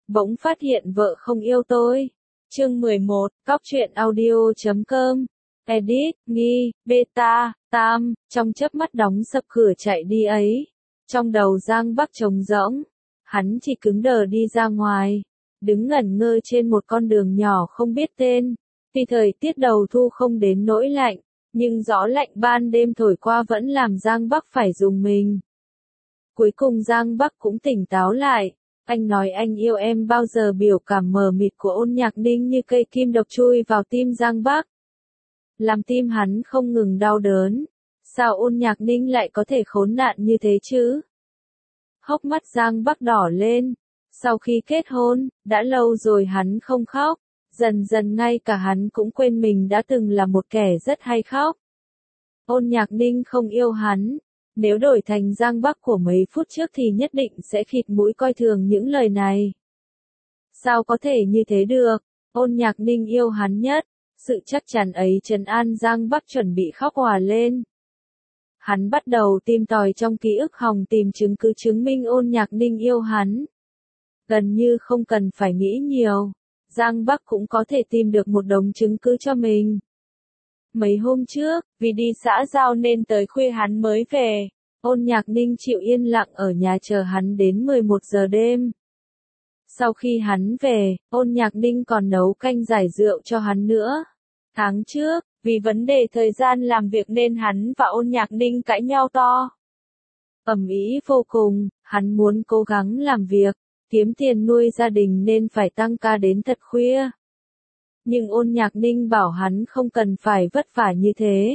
bỗng phát hiện vợ không yêu tôi. Chương 11, Cóc truyện audio.com. Edit, Nghi, Beta, Tam, trong chớp mắt đóng sập cửa chạy đi ấy. Trong đầu Giang Bắc trống rỗng, hắn chỉ cứng đờ đi ra ngoài, đứng ngẩn ngơ trên một con đường nhỏ không biết tên. Tuy thời tiết đầu thu không đến nỗi lạnh, nhưng gió lạnh ban đêm thổi qua vẫn làm Giang Bắc phải rùng mình. Cuối cùng Giang Bắc cũng tỉnh táo lại. Anh nói anh yêu em bao giờ, biểu cảm mờ mịt của Ôn Nhạc Ninh như cây kim độc chui vào tim Giang Bắc, làm tim hắn không ngừng đau đớn. Sao Ôn Nhạc Ninh lại có thể khốn nạn như thế chứ? Hốc mắt Giang Bắc đỏ lên. Sau khi kết hôn, đã lâu rồi hắn không khóc. Dần dần ngay cả hắn cũng quên mình đã từng là một kẻ rất hay khóc. Ôn Nhạc Ninh không yêu hắn. Nếu đổi thành Giang Bắc của mấy phút trước thì nhất định sẽ khịt mũi coi thường những lời này. Sao có thể như thế được? Ôn Nhạc Ninh yêu hắn nhất. Sự chắc chắn ấy trấn an Giang Bắc chuẩn bị khóc òa lên. Hắn bắt đầu tìm tòi trong ký ức hòng tìm chứng cứ chứng minh Ôn Nhạc Ninh yêu hắn. Gần như không cần phải nghĩ nhiều, Giang Bắc cũng có thể tìm được một đống chứng cứ cho mình. Mấy hôm trước, vì đi xã giao nên tới khuya hắn mới về. Ôn Nhạc Ninh chịu yên lặng ở nhà chờ hắn đến 11 giờ đêm. Sau khi hắn về, Ôn Nhạc Ninh còn nấu canh giải rượu cho hắn nữa. Tháng trước, vì vấn đề thời gian làm việc nên hắn và Ôn Nhạc Ninh cãi nhau to. Ầm ĩ vô cùng, hắn muốn cố gắng làm việc, kiếm tiền nuôi gia đình nên phải tăng ca đến thật khuya. Nhưng Ôn Nhạc Ninh bảo hắn không cần phải vất vả như thế.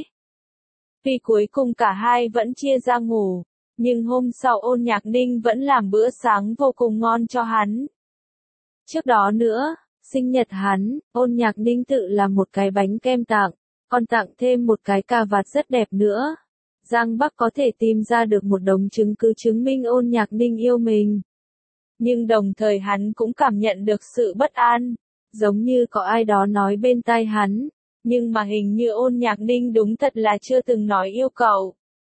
Tuy cuối cùng cả hai vẫn chia ra ngủ, nhưng hôm sau Ôn Nhạc Ninh vẫn làm bữa sáng vô cùng ngon cho hắn. Trước đó nữa, sinh nhật hắn, Ôn Nhạc Ninh tự làm một cái bánh kem tặng, còn tặng thêm một cái cà vạt rất đẹp nữa. Giang Bắc có thể tìm ra được một đống chứng cứ chứng minh Ôn Nhạc Ninh yêu mình. Nhưng đồng thời hắn cũng cảm nhận được sự bất an, giống như có ai đó nói bên tai hắn, nhưng mà hình như Ôn Nhạc Ninh đúng thật là chưa từng nói yêu cầu.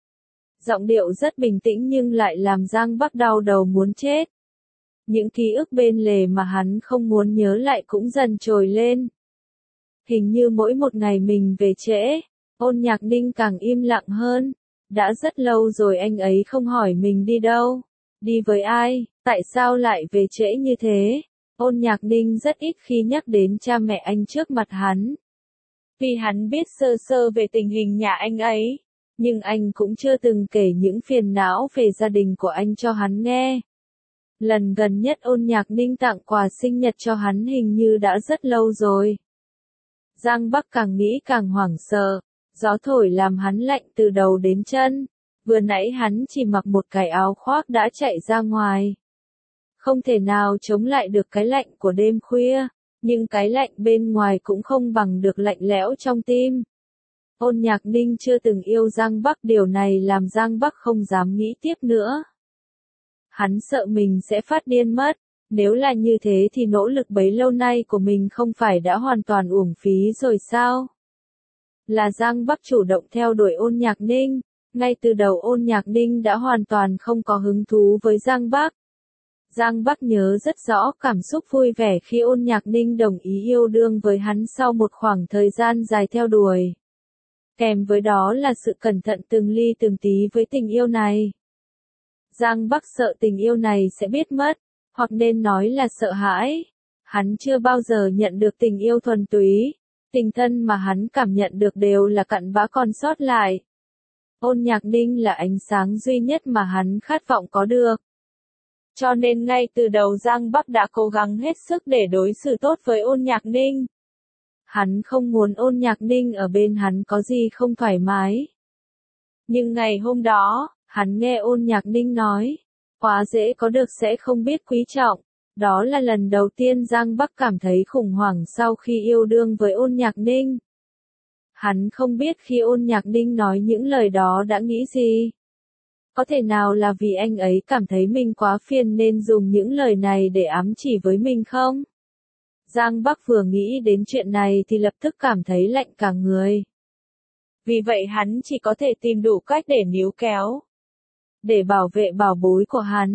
Giọng điệu rất bình tĩnh nhưng lại làm Giang Bắc đau đầu muốn chết. Những ký ức bên lề mà hắn không muốn nhớ lại cũng dần trồi lên. Hình như mỗi một ngày mình về trễ, Ôn Nhạc Ninh càng im lặng hơn. Đã rất lâu rồi anh ấy không hỏi mình đi đâu, đi với ai, tại sao lại về trễ như thế. Ôn Nhạc Ninh rất ít khi nhắc đến cha mẹ anh trước mặt hắn. Vì hắn biết sơ sơ về tình hình nhà anh ấy, nhưng anh cũng chưa từng kể những phiền não về gia đình của anh cho hắn nghe. Lần gần nhất Ôn Nhạc Ninh tặng quà sinh nhật cho hắn hình như đã rất lâu rồi. Giang Bắc càng nghĩ càng hoảng sợ, gió thổi làm hắn lạnh từ đầu đến chân. Vừa nãy hắn chỉ mặc một cái áo khoác đã chạy ra ngoài. Không thể nào chống lại được cái lạnh của đêm khuya, nhưng cái lạnh bên ngoài cũng không bằng được lạnh lẽo trong tim. Ôn Nhạc Ninh chưa từng yêu Giang Bắc, điều này làm Giang Bắc không dám nghĩ tiếp nữa. Hắn sợ mình sẽ phát điên mất, nếu là như thế thì nỗ lực bấy lâu nay của mình không phải đã hoàn toàn uổng phí rồi sao? Là Giang Bắc chủ động theo đuổi Ôn Nhạc Ninh, ngay từ đầu Ôn Nhạc Ninh đã hoàn toàn không có hứng thú với Giang Bắc. Giang Bắc nhớ rất rõ cảm xúc vui vẻ khi Ôn Nhạc Ninh đồng ý yêu đương với hắn sau một khoảng thời gian dài theo đuổi. Kèm với đó là sự cẩn thận từng ly từng tí với tình yêu này. Giang Bắc sợ tình yêu này sẽ biết mất, hoặc nên nói là sợ hãi. Hắn chưa bao giờ nhận được tình yêu thuần túy, tình thân mà hắn cảm nhận được đều là cặn bã còn sót lại. Ôn Nhạc Ninh là ánh sáng duy nhất mà hắn khát vọng có được. Cho nên ngay từ đầu Giang Bắc đã cố gắng hết sức để đối xử tốt với Ôn Nhạc Ninh. Hắn không muốn Ôn Nhạc Ninh ở bên hắn có gì không thoải mái. Nhưng ngày hôm đó, hắn nghe Ôn Nhạc Ninh nói, quá dễ có được sẽ không biết quý trọng. Đó là lần đầu tiên Giang Bắc cảm thấy khủng hoảng sau khi yêu đương với Ôn Nhạc Ninh. Hắn không biết khi Ôn Nhạc Ninh nói những lời đó đã nghĩ gì. Có thể nào là vì anh ấy cảm thấy mình quá phiền nên dùng những lời này để ám chỉ với mình không? Giang Bắc vừa nghĩ đến chuyện này thì lập tức cảm thấy lạnh cả người. Vì vậy hắn chỉ có thể tìm đủ cách để níu kéo, để bảo vệ bảo bối của hắn.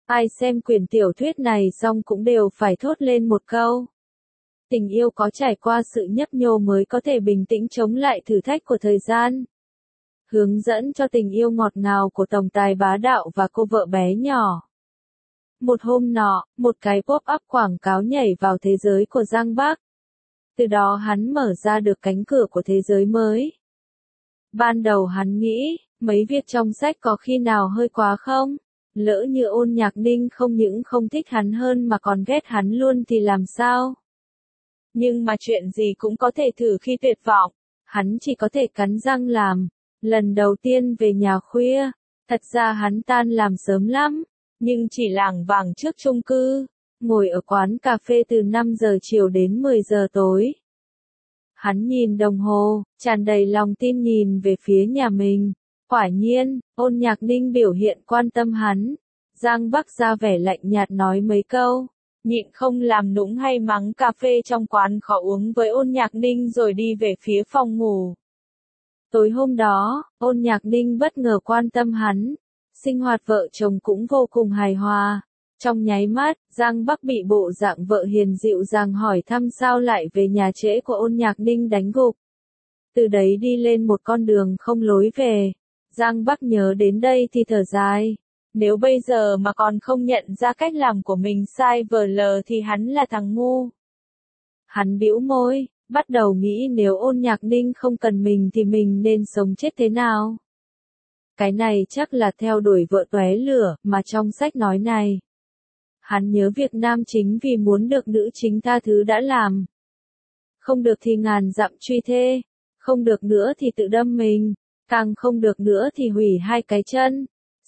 Ai xem quyển tiểu thuyết này xong cũng đều phải thốt lên một câu. Tình yêu có trải qua sự nhấp nhô mới có thể bình tĩnh chống lại thử thách của thời gian. Hướng dẫn cho tình yêu ngọt ngào của tổng tài bá đạo và cô vợ bé nhỏ. Một hôm nọ, một cái pop-up quảng cáo nhảy vào thế giới của Giang Bắc. Từ đó hắn mở ra được cánh cửa của thế giới mới. Ban đầu hắn nghĩ, mấy việc trong sách có khi nào hơi quá không? Lỡ như Ôn Nhạc Ninh không những không thích hắn hơn mà còn ghét hắn luôn thì làm sao? Nhưng mà chuyện gì cũng có thể thử khi tuyệt vọng. Hắn chỉ có thể cắn răng làm. Lần đầu tiên về nhà khuya, thật ra hắn tan làm sớm lắm, nhưng chỉ lảng vảng trước chung cư, ngồi ở quán cà phê từ 5 giờ chiều đến 10 giờ tối. Hắn nhìn đồng hồ, tràn đầy lòng tin nhìn về phía nhà mình. Quả nhiên, Ôn Nhạc Ninh biểu hiện quan tâm hắn. Giang Bắc ra vẻ lạnh nhạt nói mấy câu, nhịn không làm nũng hay mắng cà phê trong quán khó uống với Ôn Nhạc Ninh rồi đi về phía phòng ngủ. Tối hôm đó, Ôn Nhạc Ninh bất ngờ quan tâm hắn. Sinh hoạt vợ chồng cũng vô cùng hài hòa. Trong nháy mắt, Giang Bắc bị bộ dạng vợ hiền dịu dàng hỏi thăm sao lại về nhà trễ của Ôn Nhạc Ninh đánh gục. Từ đấy đi lên một con đường không lối về. Giang Bắc nhớ đến đây thì thở dài. Nếu bây giờ mà còn không nhận ra cách làm của mình sai vờ lờ thì hắn là thằng ngu. Hắn bĩu môi, bắt đầu nghĩ nếu Ôn Nhạc Ninh không cần mình thì mình nên sống chết thế nào. Cái này chắc là theo đuổi vợ tóe lửa mà trong sách nói này. Hắn nhớ việc nam chính vì muốn được nữ chính tha thứ đã làm. Không được thì ngàn dặm truy thê, không được nữa thì tự đâm mình, càng không được nữa thì hủy hai cái chân.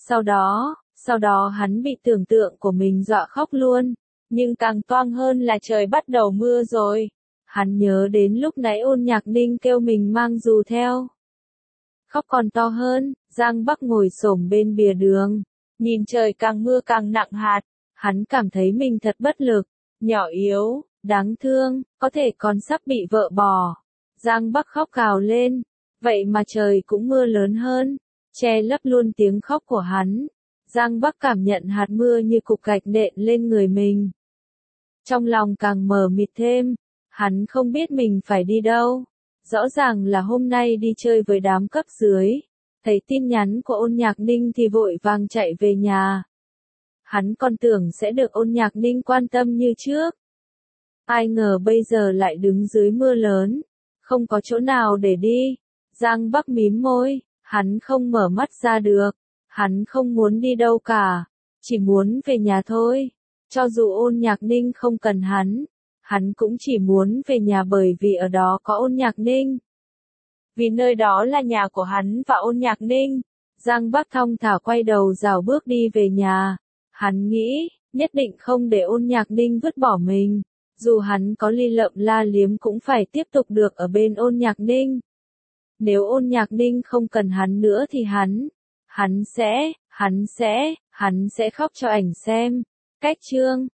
Sau đó hắn bị tưởng tượng của mình dọa khóc luôn, nhưng càng toang hơn là trời bắt đầu mưa rồi. Hắn nhớ đến lúc nãy Ôn Nhạc Ninh kêu mình mang dù theo. Khóc còn to hơn, Giang Bắc ngồi xổm bên bìa đường, nhìn trời càng mưa càng nặng hạt. Hắn cảm thấy mình thật bất lực, nhỏ yếu, đáng thương, có thể còn sắp bị vợ bỏ. Giang Bắc khóc gào lên, vậy mà trời cũng mưa lớn hơn, che lấp luôn tiếng khóc của hắn. Giang Bắc cảm nhận hạt mưa như cục gạch nện lên người mình. Trong lòng càng mờ mịt thêm, hắn không biết mình phải đi đâu. Rõ ràng là hôm nay đi chơi với đám cấp dưới. Thấy tin nhắn của Ôn Nhạc Ninh thì vội vàng chạy về nhà. Hắn còn tưởng sẽ được Ôn Nhạc Ninh quan tâm như trước. Ai ngờ bây giờ lại đứng dưới mưa lớn, không có chỗ nào để đi. Giang Bắc mím môi, hắn không mở mắt ra được. Hắn không muốn đi đâu cả, chỉ muốn về nhà thôi. Cho dù Ôn Nhạc Ninh không cần hắn cũng chỉ muốn về nhà bởi vì ở đó có Ôn Nhạc Ninh. Vì nơi đó là nhà của hắn và Ôn Nhạc Ninh. Giang Bắc thong thả quay đầu rảo bước đi về nhà. Hắn nghĩ, nhất định không để Ôn Nhạc Ninh vứt bỏ mình. Dù hắn có li lợm la liếm cũng phải tiếp tục được ở bên Ôn Nhạc Ninh. Nếu Ôn Nhạc Ninh không cần hắn nữa thì hắn sẽ khóc cho ảnh xem. Cách chương